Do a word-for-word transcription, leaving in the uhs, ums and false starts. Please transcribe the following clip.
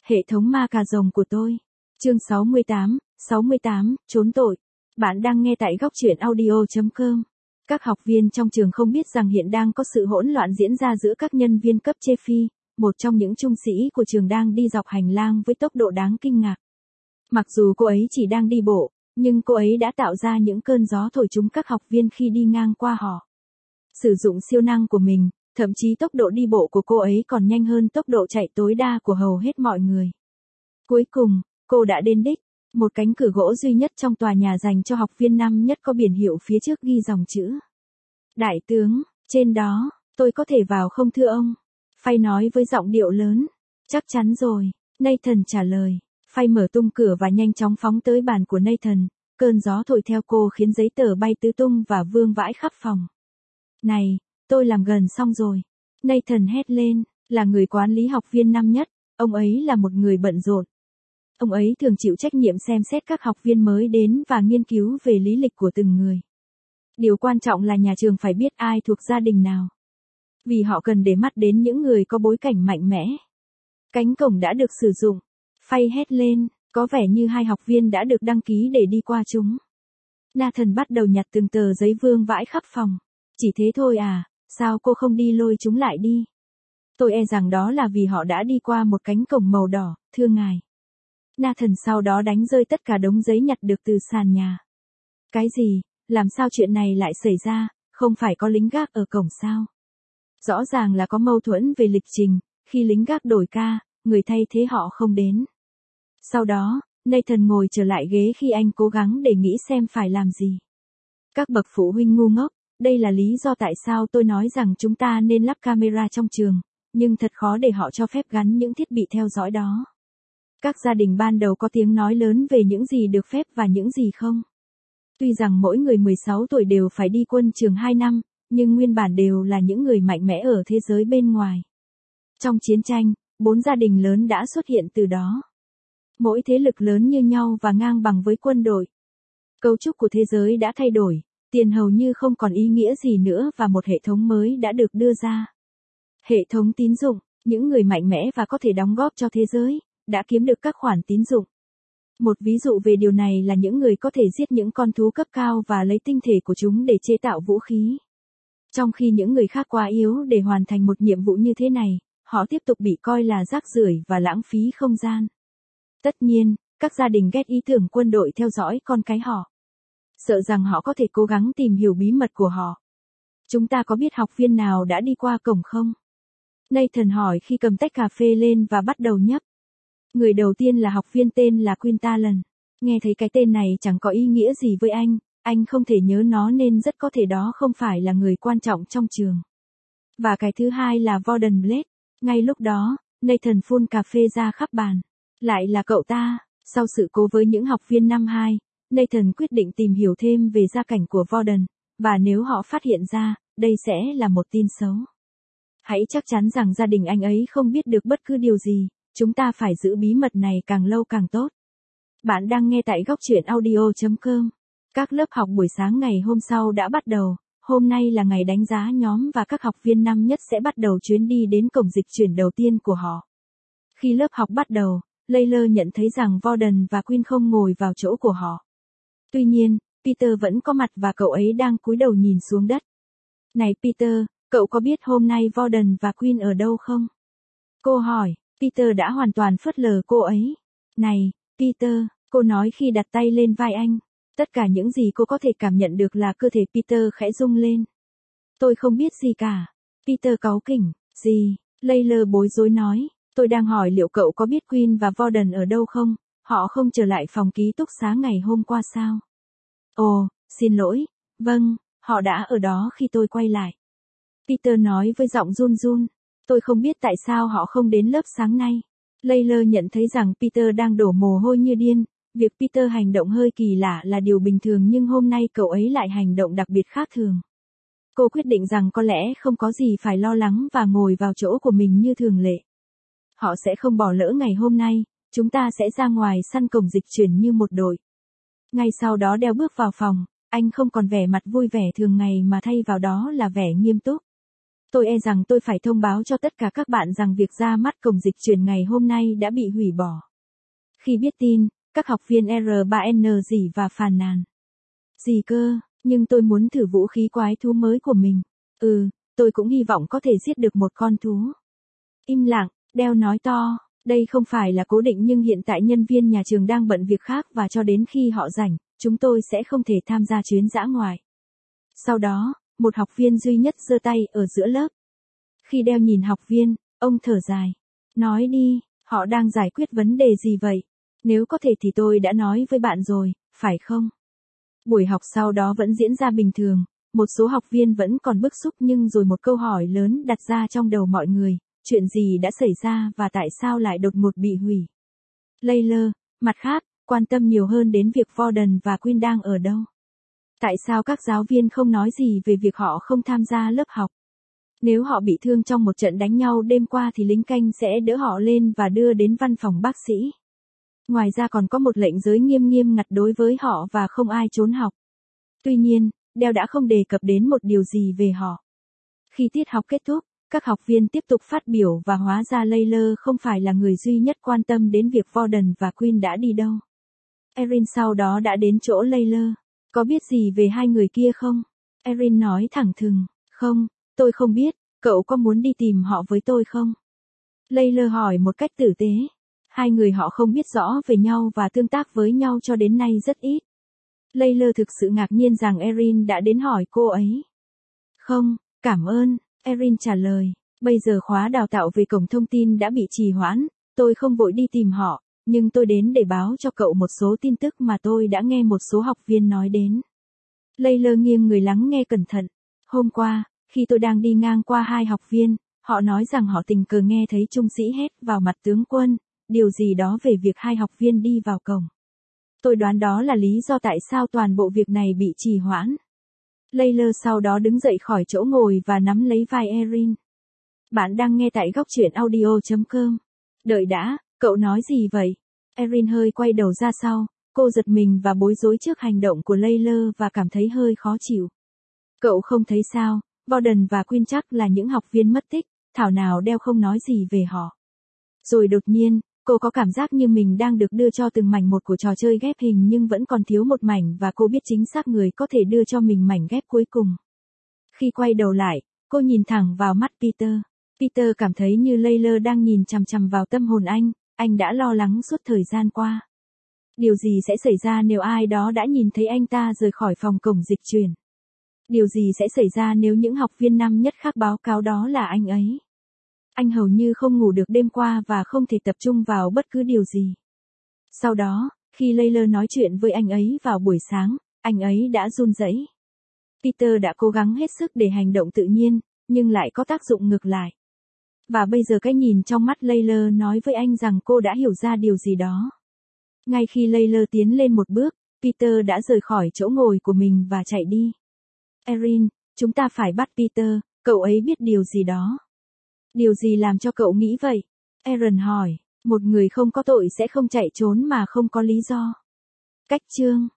Hệ thống ma cà rồng của tôi. Chương sáu mươi tám, sáu mươi tám, trốn tội. Bạn đang nghe tại góc truyện audio chấm com. Các học viên trong trường không biết rằng hiện đang có sự hỗn loạn diễn ra giữa các nhân viên cấp trên phi, một trong những trung sĩ của trường đang đi dọc hành lang với tốc độ đáng kinh ngạc. Mặc dù cô ấy chỉ đang đi bộ, nhưng cô ấy đã tạo ra những cơn gió thổi trúng các học viên khi đi ngang qua họ. Sử dụng siêu năng của mình, thậm chí tốc độ đi bộ của cô ấy còn nhanh hơn tốc độ chạy tối đa của hầu hết mọi người. Cuối cùng, cô đã đến đích, một cánh cửa gỗ duy nhất trong tòa nhà dành cho học viên năm nhất có biển hiệu phía trước ghi dòng chữ. Đại tướng, trên đó, tôi có thể vào không thưa ông? Phay nói với giọng điệu lớn. Chắc chắn rồi, Nathan trả lời. Phay mở tung cửa và nhanh chóng phóng tới bàn của Nathan, cơn gió thổi theo cô khiến giấy tờ bay tứ tung và vương vãi khắp phòng. Này, tôi làm gần xong rồi. Nathan hét lên, là người quản lý học viên năm nhất, ông ấy là một người bận rộn. Ông ấy thường chịu trách nhiệm xem xét các học viên mới đến và nghiên cứu về lý lịch của từng người. Điều quan trọng là nhà trường phải biết ai thuộc gia đình nào. Vì họ cần để mắt đến những người có bối cảnh mạnh mẽ. Cánh cổng đã được sử dụng. Phay hét lên, có vẻ như hai học viên đã được đăng ký để đi qua chúng. Nathan bắt đầu nhặt từng tờ giấy vương vãi khắp phòng. Chỉ thế thôi à, sao cô không đi lôi chúng lại đi? Tôi e rằng đó là vì họ đã đi qua một cánh cổng màu đỏ, thưa ngài. Nathan sau đó đánh rơi tất cả đống giấy nhặt được từ sàn nhà. Cái gì, làm sao chuyện này lại xảy ra, không phải có lính gác ở cổng sao? Rõ ràng là có mâu thuẫn về lịch trình, khi lính gác đổi ca, người thay thế họ không đến. Sau đó, Nathan ngồi trở lại ghế khi anh cố gắng để nghĩ xem phải làm gì. Các bậc phụ huynh ngu ngốc, đây là lý do tại sao tôi nói rằng chúng ta nên lắp camera trong trường, nhưng thật khó để họ cho phép gắn những thiết bị theo dõi đó. Các gia đình ban đầu có tiếng nói lớn về những gì được phép và những gì không. Tuy rằng mỗi người mười sáu tuổi đều phải đi quân trường hai năm, nhưng nguyên bản đều là những người mạnh mẽ ở thế giới bên ngoài. Trong chiến tranh, bốn gia đình lớn đã xuất hiện từ đó. Mỗi thế lực lớn như nhau và ngang bằng với quân đội. Cấu trúc của thế giới đã thay đổi, tiền hầu như không còn ý nghĩa gì nữa và một hệ thống mới đã được đưa ra. Hệ thống tín dụng, những người mạnh mẽ và có thể đóng góp cho thế giới, đã kiếm được các khoản tín dụng. Một ví dụ về điều này là những người có thể giết những con thú cấp cao và lấy tinh thể của chúng để chế tạo vũ khí. Trong khi những người khác quá yếu để hoàn thành một nhiệm vụ như thế này, họ tiếp tục bị coi là rác rưởi và lãng phí không gian. Tất nhiên, các gia đình ghét ý tưởng quân đội theo dõi con cái họ. Sợ rằng họ có thể cố gắng tìm hiểu bí mật của họ. Chúng ta có biết học viên nào đã đi qua cổng không? Nathan hỏi khi cầm tách cà phê lên và bắt đầu nhấp. Người đầu tiên là học viên tên là Quintalan. Nghe thấy cái tên này chẳng có ý nghĩa gì với anh, anh không thể nhớ nó nên rất có thể đó không phải là người quan trọng trong trường. Và cái thứ hai là Vorden Blade. Ngay lúc đó, Nathan phun cà phê ra khắp bàn. Lại là cậu ta. Sau sự cố với những học viên năm hai, Nathan quyết định tìm hiểu thêm về gia cảnh của Vorden, và nếu họ phát hiện ra, đây sẽ là một tin xấu. Hãy chắc chắn rằng gia đình anh ấy không biết được bất cứ điều gì, chúng ta phải giữ bí mật này càng lâu càng tốt. Bạn đang nghe tại góc truyện audio chấm com. Các lớp học buổi sáng ngày hôm sau đã bắt đầu, hôm nay là ngày đánh giá nhóm và các học viên năm nhất sẽ bắt đầu chuyến đi đến cổng dịch chuyển đầu tiên của họ. Khi lớp học bắt đầu, Layla nhận thấy rằng Vorden và Quinn không ngồi vào chỗ của họ. Tuy nhiên, Peter vẫn có mặt và cậu ấy đang cúi đầu nhìn xuống đất. Này Peter, cậu có biết hôm nay Vorden và Quinn ở đâu không? Cô hỏi, Peter đã hoàn toàn phớt lờ cô ấy. Này, Peter, cô nói khi đặt tay lên vai anh. Tất cả những gì cô có thể cảm nhận được là cơ thể Peter khẽ rung lên. Tôi không biết gì cả. Peter cáu kỉnh, gì? Layla bối rối nói. Tôi đang hỏi liệu cậu có biết Quinn và Vorden ở đâu không? Họ không trở lại phòng ký túc xá ngày hôm qua sao? Ồ, xin lỗi. Vâng, họ đã ở đó khi tôi quay lại. Peter nói với giọng run run. Tôi không biết tại sao họ không đến lớp sáng nay. Layla nhận thấy rằng Peter đang đổ mồ hôi như điên. Việc Peter hành động hơi kỳ lạ là điều bình thường nhưng hôm nay cậu ấy lại hành động đặc biệt khác thường. Cô quyết định rằng có lẽ không có gì phải lo lắng và ngồi vào chỗ của mình như thường lệ. Họ sẽ không bỏ lỡ ngày hôm nay, chúng ta sẽ ra ngoài săn cổng dịch chuyển như một đội. Ngay sau đó Đeo bước vào phòng, anh không còn vẻ mặt vui vẻ thường ngày mà thay vào đó là vẻ nghiêm túc. Tôi e rằng tôi phải thông báo cho tất cả các bạn rằng việc ra mắt cổng dịch chuyển ngày hôm nay đã bị hủy bỏ. Khi biết tin, các học viên R ba N rỉ và phàn nàn. Gì cơ, nhưng tôi muốn thử vũ khí quái thú mới của mình. Ừ, tôi cũng hy vọng có thể giết được một con thú. Im lặng, Dell nói to, đây không phải là cố định nhưng hiện tại nhân viên nhà trường đang bận việc khác và cho đến khi họ rảnh, chúng tôi sẽ không thể tham gia chuyến dã ngoại. Sau đó, một học viên duy nhất giơ tay ở giữa lớp. Khi Dell nhìn học viên, ông thở dài. Nói đi, họ đang giải quyết vấn đề gì vậy? Nếu có thể thì tôi đã nói với bạn rồi, phải không? Buổi học sau đó vẫn diễn ra bình thường, một số học viên vẫn còn bức xúc nhưng rồi một câu hỏi lớn đặt ra trong đầu mọi người, chuyện gì đã xảy ra và tại sao lại đột ngột bị hủy? Layla, mặt khác, quan tâm nhiều hơn đến việc Warden và Quinn đang ở đâu. Tại sao các giáo viên không nói gì về việc họ không tham gia lớp học? Nếu họ bị thương trong một trận đánh nhau đêm qua thì lính canh sẽ đỡ họ lên và đưa đến văn phòng bác sĩ. Ngoài ra còn có một lệnh giới nghiêm nghiêm ngặt đối với họ và không ai trốn học. Tuy nhiên, Dell đã không đề cập đến một điều gì về họ. Khi tiết học kết thúc, các học viên tiếp tục phát biểu và hóa ra Layla không phải là người duy nhất quan tâm đến việc Warden và Quinn đã đi đâu. Erin sau đó đã đến chỗ Layla. Có biết gì về hai người kia không? Erin nói thẳng thừng, không, tôi không biết, cậu có muốn đi tìm họ với tôi không? Layla hỏi một cách tử tế. Hai người họ không biết rõ về nhau và tương tác với nhau cho đến nay rất ít. Layla thực sự ngạc nhiên rằng Erin đã đến hỏi cô ấy. Không, cảm ơn, Erin trả lời. Bây giờ khóa đào tạo về cổng thông tin đã bị trì hoãn, tôi không vội đi tìm họ, nhưng tôi đến để báo cho cậu một số tin tức mà tôi đã nghe một số học viên nói đến. Layla nghiêng người lắng nghe cẩn thận. Hôm qua, khi tôi đang đi ngang qua hai học viên, họ nói rằng họ tình cờ nghe thấy trung sĩ hét vào mặt tướng quân, điều gì đó về việc hai học viên đi vào cổng. Tôi đoán đó là lý do tại sao toàn bộ việc này bị trì hoãn. Layla sau đó đứng dậy khỏi chỗ ngồi và nắm lấy vai Erin. Bạn đang nghe tại góc truyện audio chấm com. Đợi đã, cậu nói gì vậy? Erin hơi quay đầu ra sau, cô giật mình và bối rối trước hành động của Layla và cảm thấy hơi khó chịu. Cậu không thấy sao, Warden và Quinn chắc là những học viên mất tích, thảo nào Dell không nói gì về họ. Rồi đột nhiên, cô có cảm giác như mình đang được đưa cho từng mảnh một của trò chơi ghép hình nhưng vẫn còn thiếu một mảnh và cô biết chính xác người có thể đưa cho mình mảnh ghép cuối cùng. Khi quay đầu lại, cô nhìn thẳng vào mắt Peter. Peter cảm thấy như Layla đang nhìn chằm chằm vào tâm hồn anh, anh đã lo lắng suốt thời gian qua. Điều gì sẽ xảy ra nếu ai đó đã nhìn thấy anh ta rời khỏi phòng cổng dịch chuyển? Điều gì sẽ xảy ra nếu những học viên năm nhất khác báo cáo đó là anh ấy? Anh hầu như không ngủ được đêm qua và không thể tập trung vào bất cứ điều gì. Sau đó, khi Layla nói chuyện với anh ấy vào buổi sáng, anh ấy đã run rẩy. Peter đã cố gắng hết sức để hành động tự nhiên, nhưng lại có tác dụng ngược lại. Và bây giờ cái nhìn trong mắt Layla nói với anh rằng cô đã hiểu ra điều gì đó. Ngay khi Layla tiến lên một bước, Peter đã rời khỏi chỗ ngồi của mình và chạy đi. Erin, chúng ta phải bắt Peter, cậu ấy biết điều gì đó. Điều gì làm cho cậu nghĩ vậy? Erin hỏi, một người không có tội sẽ không chạy trốn mà không có lý do. Cách chương